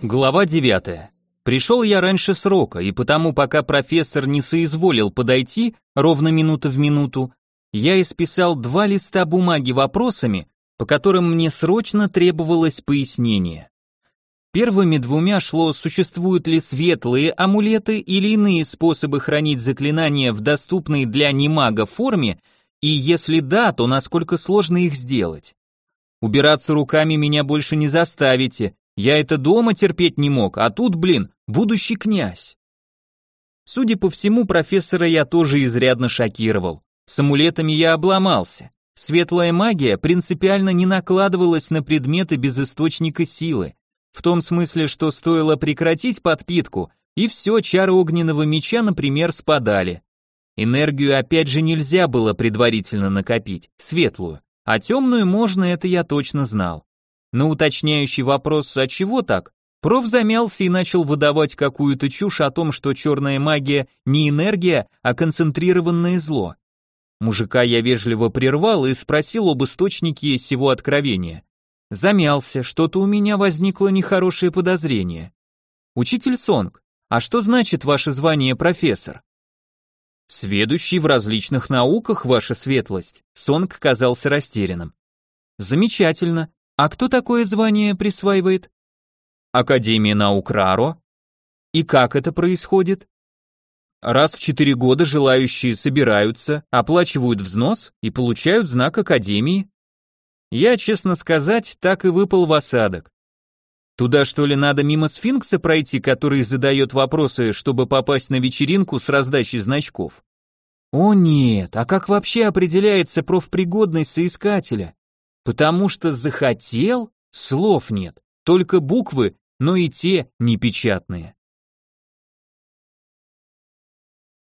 Глава 9. Пришел я раньше срока, и потому, пока профессор не соизволил подойти ровно минута в минуту, я исписал 2 листа бумаги вопросами, по которым мне срочно требовалось пояснение. Первыми 2 шло, существуют ли светлые амулеты или иные способы хранить заклинания в доступной для немага форме, и если да, то насколько сложно их сделать. Убираться руками меня больше не заставите, я это дома терпеть не мог, а тут, будущий князь. Судя по всему, профессора я тоже изрядно шокировал. С амулетами я обломался. Светлая магия принципиально не накладывалась на предметы без источника силы. В том смысле, что стоило прекратить подпитку, и все, чары огненного меча, например, спадали. Энергию опять же нельзя было предварительно накопить, светлую, а темную можно, это я точно знал. На уточняющий вопрос «а чего так?», проф замялся и начал выдавать какую-то чушь о том, что черная магия не энергия, а концентрированное зло. Мужика я вежливо прервал и спросил об источнике сего откровения. Замялся, что-то у меня возникло нехорошее подозрение. «Учитель Сонг, а что значит ваше звание профессор?» «Сведущий в различных науках, ваша светлость», Сонг казался растерянным. «Замечательно. А кто такое звание присваивает?» «Академия наук Раро». «И как это происходит?» «Раз в 4 года желающие собираются, оплачивают взнос и получают знак Академии». Я, честно сказать, так и выпал в осадок. Туда, что ли, надо мимо сфинкса пройти, который задает вопросы, чтобы попасть на вечеринку с раздачей значков? О нет, а как вообще определяется профпригодность соискателя? Потому что захотел, слов нет, только буквы, но и те непечатные.